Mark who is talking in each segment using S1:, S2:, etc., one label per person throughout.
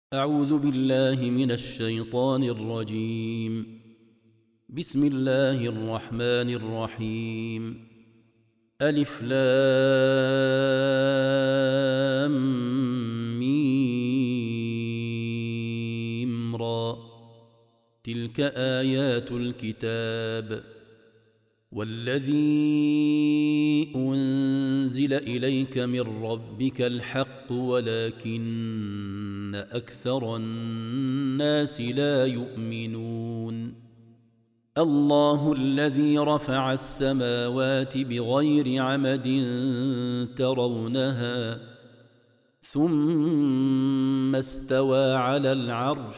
S1: أعوذ بالله من الشيطان الرجيم. بسم الله الرحمن الرحيم. ألف لام ميم را. تلك آيات الكتاب والذي أنزل إليك من ربك الحق ولكن أكثر الناس لا يؤمنون. الله الذي رفع السماوات بغير عمد ترونها ثم استوى على العرش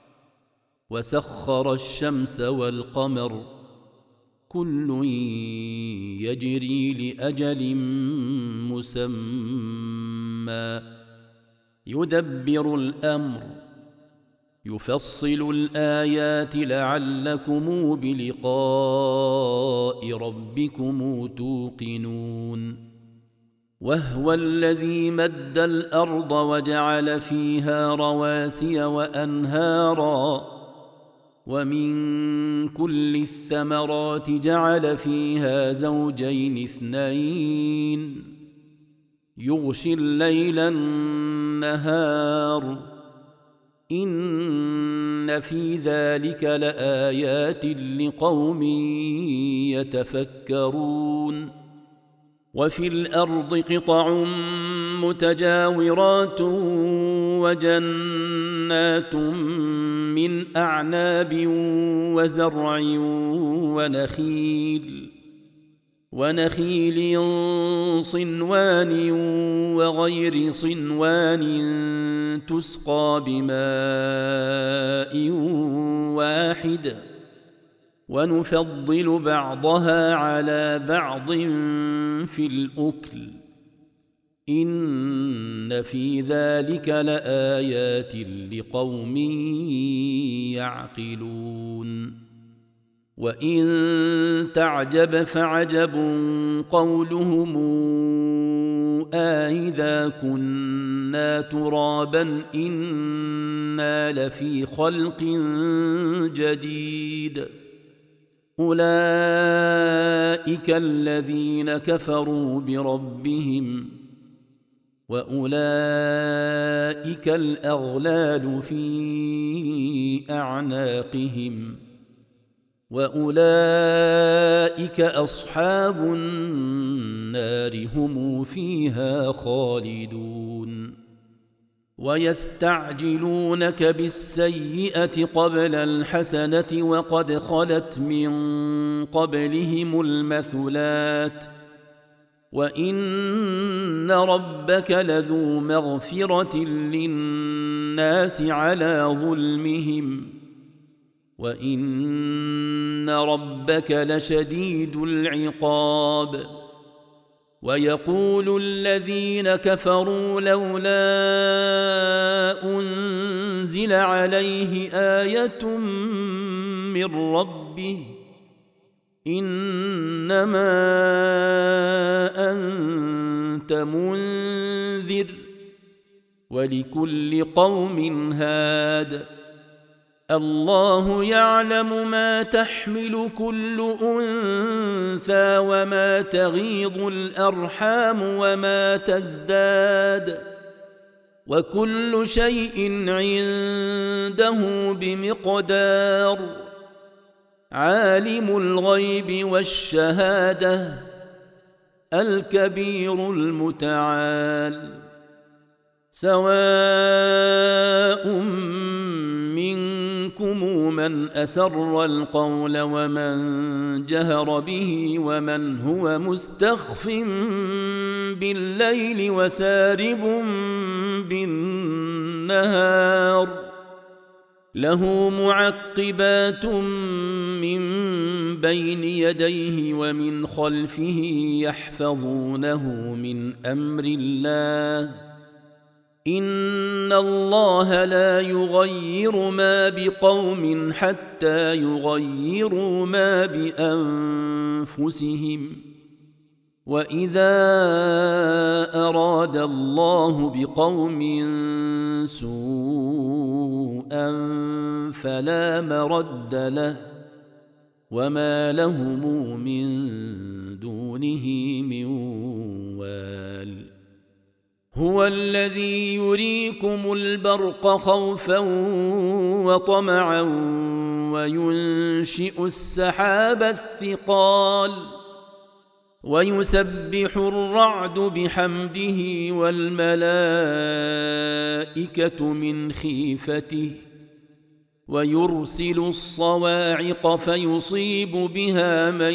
S1: وسخر الشمس والقمر كل يجري لأجل مسمى يدبر الأمر يفصل الآيات لعلكم بلقاء ربكم توقنون. وهو الذي مد الأرض وجعل فيها رواسي وأنهارا ومن كل الثمرات جعل فيها زوجين اثنين يغشي الليل النهار إن في ذلك لآيات لقوم يتفكرون. وفي الأرض قطع متجاورات وجنات من أعناب وزرع ونخيل صنوان وغير صنوان تسقى بماء واحد ونفضل بعضها على بعض في الأكل إن في ذلك لآيات لقوم يعقلون. وإن تعجب فعجب قولهم أإذا كنا ترابا إنا لفي خلق جديد أولئك الذين كفروا بربهم وأولئك الأغلال في أعناقهم وأولئك أصحاب النار هم فيها خالدون. ويستعجلونك بالسيئة قبل الحسنة وقد خلت من قبلهم المثلات وإن ربك لذو مغفرة للناس على ظلمهم وإن ربك لشديد العقاب. ويقول الذين كفروا لولا أنزل عليه آية من ربه إنما أنت منذر ولكل قوم هاد الله يعلم ما تحمل كل أنثى وما تغيض الأرحام وما تزداد وكل شيء عنده بمقدار. عالم الغيب والشهادة الكبير المتعال سواء منكم من أسر القول ومن جهر به ومن هو مستخف بالليل وسارب بالنهار له معقبات من بين يديه ومن خلفه يحفظونه من أمر الله إن الله لا يغير ما بقوم حتى يغيروا ما بأنفسهم وإذا أراد الله بقوم سوءا سوءا فلا مرد له وما لهم من دونه من وال هو الذي يريكم البرق خوفا وطمعا وينشئ السحاب الثقال ويسبح الرعد بحمده والملائكة من خيفته ويرسل الصواعق فيصيب بها من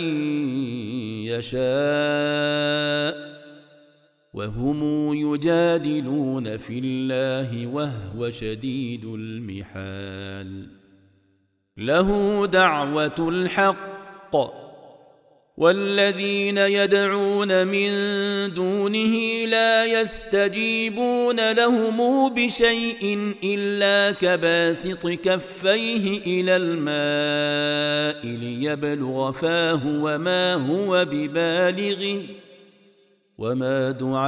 S1: يشاء وهم يجادلون في الله وهو شديد المحال له دعوة الحق والذين يدعون من دونه لا يستجيبون لهم بشيء إلا كباسط كفيه إلى الماء ليبلغ فاه وما هو ببالغه وما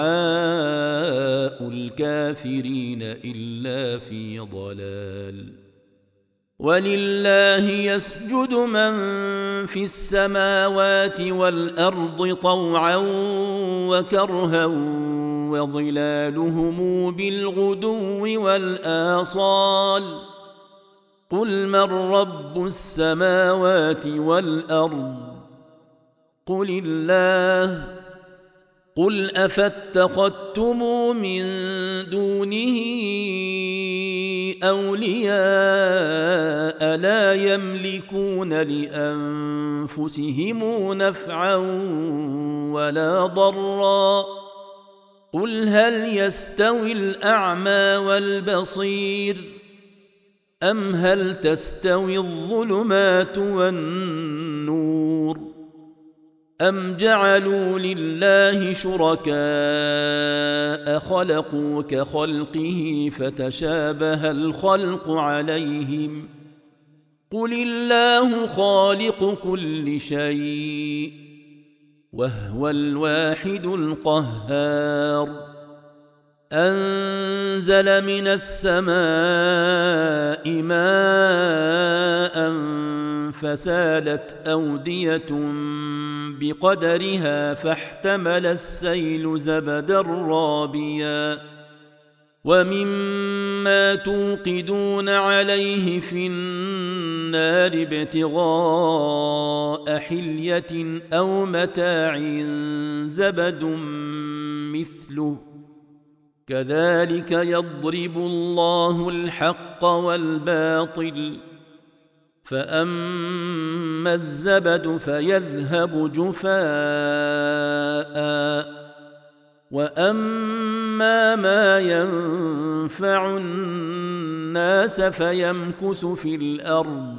S1: دعاء الكافرين إلا في ضلال ولله يسجد من في السماوات والأرض طوعا وكرها وظلالهم بالغدو والآصال قل من رب السماوات والأرض قل الله قل أفاتخذتم من دونه أولياء لا يملكون لأنفسهم نفعا ولا ضرا قل هل يستوي الأعمى والبصير أم هل تستوي الظلمات والنور أم جعلوا لله شركاء خلقوا كخلقه فتشابه الخلق عليهم قل الله خالق كل شيء وهو الواحد القهار أنزل من السماء ماء فسالت أودية بقدرها فاحتمل السيل زبدا رابيا ومما توقدون عليه في النار ابتغاء حلية أو متاع زبد مثله كذلك يضرب الله الحق والباطل فأما الزبد فيذهب جفاء وأما ما ينفع الناس فيمكث في الأرض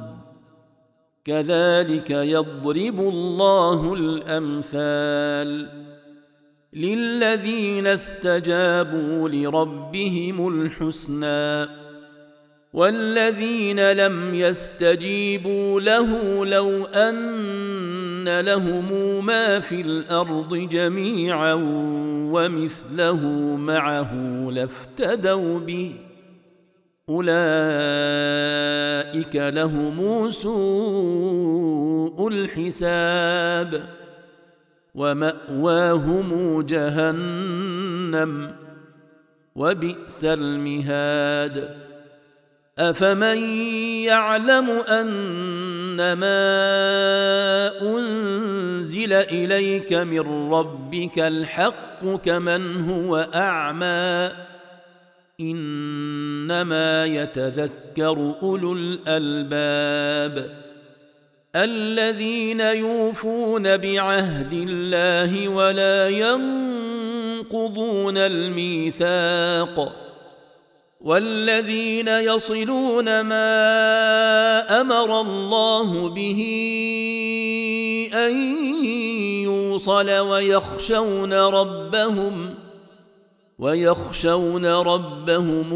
S1: كذلك يضرب الله الأمثال للذين استجابوا لربهم الحسنى والذين لم يستجيبوا له لو أن لهم ما في الأرض جميعا ومثله معه لافتدوا به أولئك لهم سوء الحساب ومأواهم جهنم وبئس المهاد أفمن يعلم أنما أنزل إليك من ربك الحق كمن هو أعمى إنما يتذكر أولو الألباب الذين يوفون بعهد الله ولا ينقضون الميثاق والذين يصلون ما أمر الله به أن يوصل ويخشون ربهم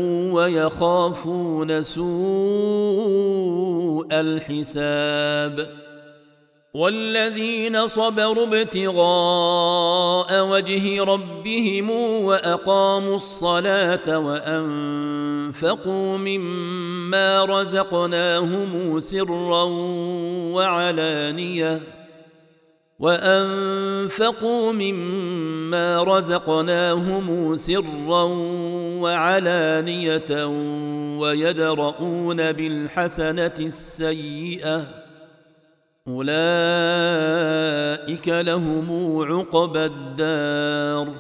S1: ويخافون سوء الحساب والذين صبروا ابتغاء وجه ربهم وأقاموا الصلاة وأنفقوا مما رزقناهم سرا وعلانية ويدرؤون بالحسنة السيئة أولئك لهم عقبى الدار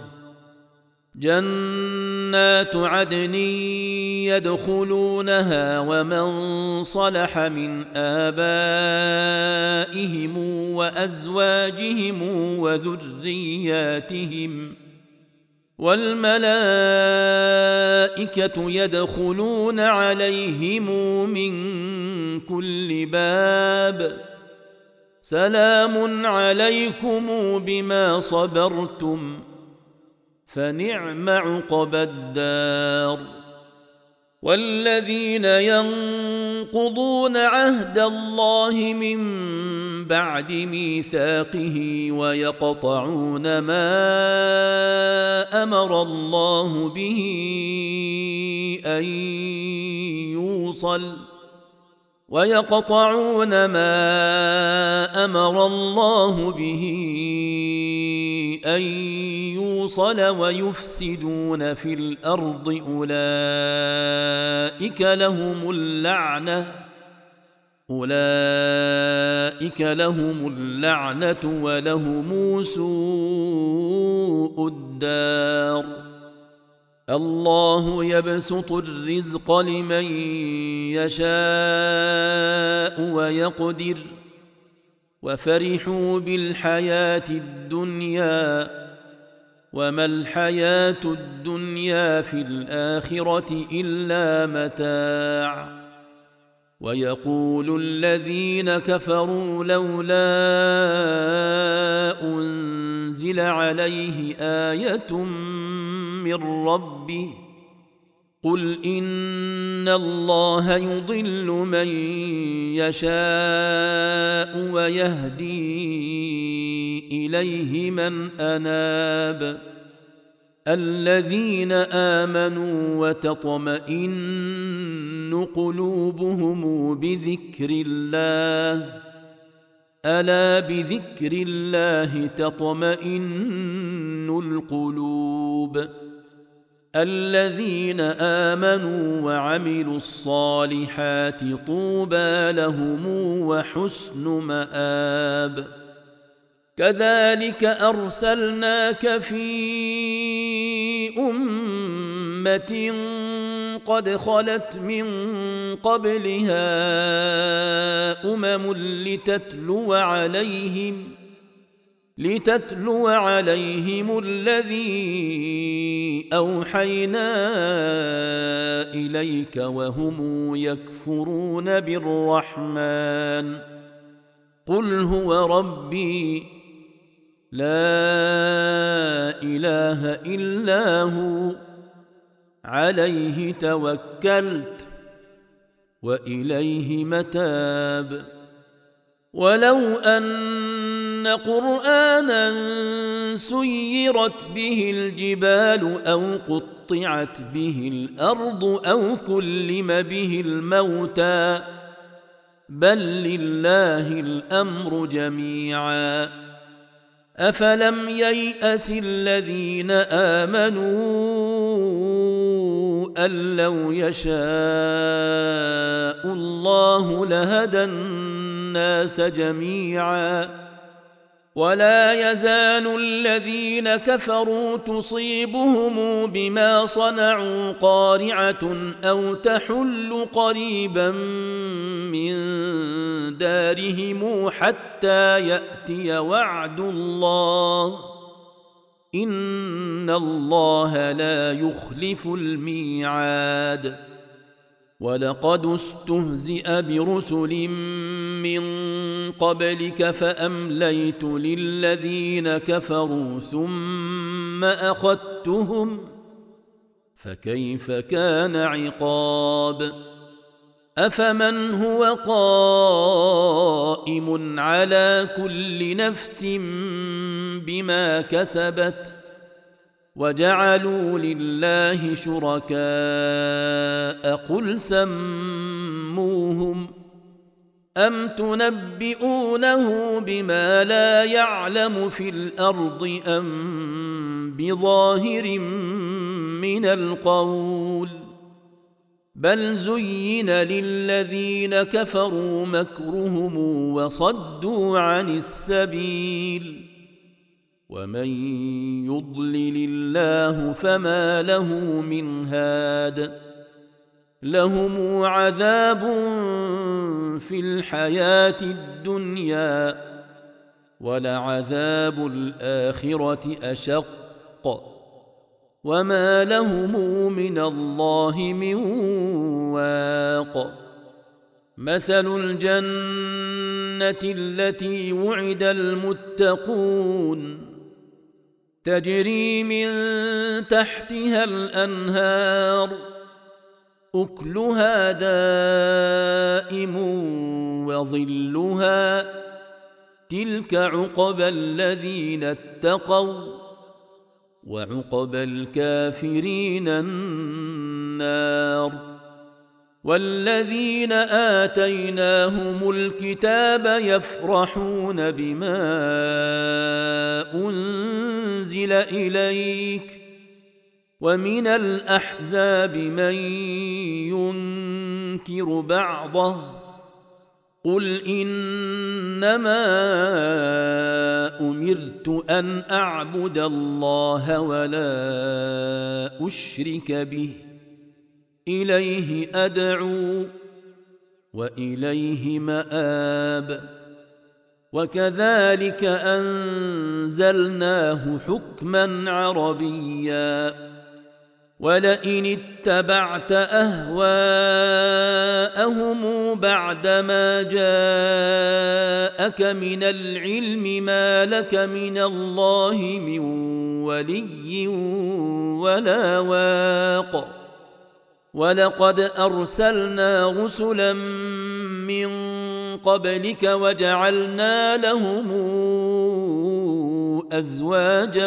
S1: جنات عدن يدخلونها ومن صلح من آبائهم وأزواجهم وذرياتهم والملائكة يدخلون عليهم من كل باب سلام عليكم بما صبرتم فنعم عقبى الدار والذين ينقضون عهد الله من بعد ميثاقه ويقطعون ما أمر الله به أن يوصل ويفسدون في الأرض أولئك لهم اللعنة ولهم سوء الدار الله يبسط الرزق لمن يشاء ويقدر وفرحوا بالحياة الدنيا وما الحياة الدنيا في الآخرة إلا متاع ويقول الذين كفروا لولا أنزل عليه آية من ربه قل إن الله يضل من يشاء ويهدي إليه من أناب الذين آمنوا وتطمئن قلوبهم بذكر الله ألا بذكر الله تطمئن القلوب الذين آمنوا وعملوا الصالحات طوبى لهم وحسن مآب كذلك أرسلناك في أمة قد خلت من قبلها لتتلو عليهم الذي أوحينا إليك وهم يكفرون بالرحمن قل هو ربي لا إله إلا هو عليه توكلت وإليه متاب ولو أن قرآنا سيرت به الجبال أو قطعت به الأرض أو كلم به الموتى بل لله الأمر جميعا أفلم ييأس الذين آمنوا أن لو يشاء الله لهدى الناس جميعا ولا يزال الذين كفروا تصيبهم بما صنعوا قارعة أو تحل قريبا من دارهم حتى يأتي وعد الله إن الله لا يخلف الميعاد ولقد استهزئ برسل من قبلك فأمليت للذين كفروا ثم أخذتهم فكيف كان عقاب أفمن هو قائم على كل نفس بما كسبت وجعلوا لله شركاء قل سموهم أم تنبئونه بما لا يعلم في الأرض أم بظاهر من القول بل زين للذين كفروا مكرهم وصدوا عن السبيل ومن يضلل الله فما له من هاد لهم عذاب في الحياة الدنيا ولعذاب الآخرة أشق وما لهم من الله من واق مثل الجنة التي وعد المتقون تجري من تحتها الأنهار أكلها دائم وظلها تلك عقبى الذين اتقوا وعقبى الكافرين النار والذين آتيناهم الكتاب يفرحون بما أنزل إليك ومن الأحزاب من ينكر بعضه قل إنما أمرت أن أعبد الله ولا أشرك به إليه أدعو وإليه مآب وكذلك أنزلناه حكما عربيا ولئن اتبعت أهواءهم بعدما جاءك من العلم ما لك من الله من ولي ولا واق ولقد أرسلنا رسلا من قبلك وجعلنا لهم أزواجا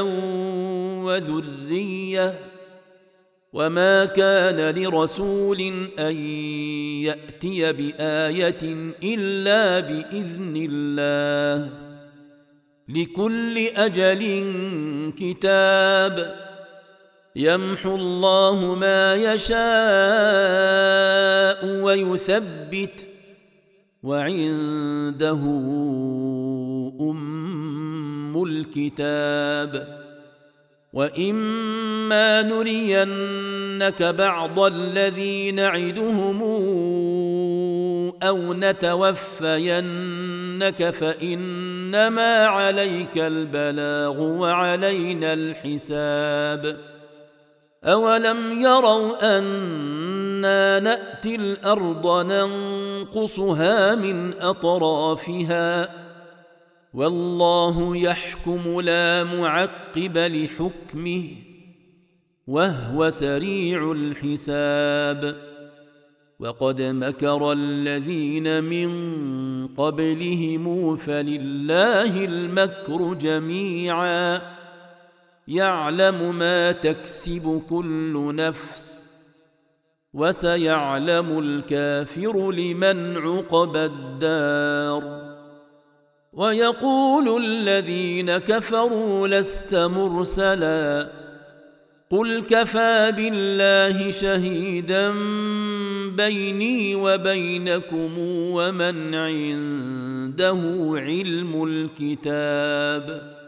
S1: وذرية وما كان لرسول أن يأتي بآية إلا بإذن الله لكل أجل كتاب يمحو الله ما يشاء ويثبت وعنده أم الكتاب وإما نرينك بعض الذي نعدهم أو نتوفينك فإنما عليك البلاغ وعلينا الحساب أولم يروا أنا نأتي الأرض ننقصها من أطرافها والله يحكم لا معقب لحكمه وهو سريع الحساب وقد مكر الذين من قبلهم فلله المكر جميعا يعلم ما تكسب كل نفس وسيعلم الكافر لمن عقبى الدار ويقول الذين كفروا لست مرسلا قل كفى بالله شهيدا بيني وبينكم ومن عنده علم الكتاب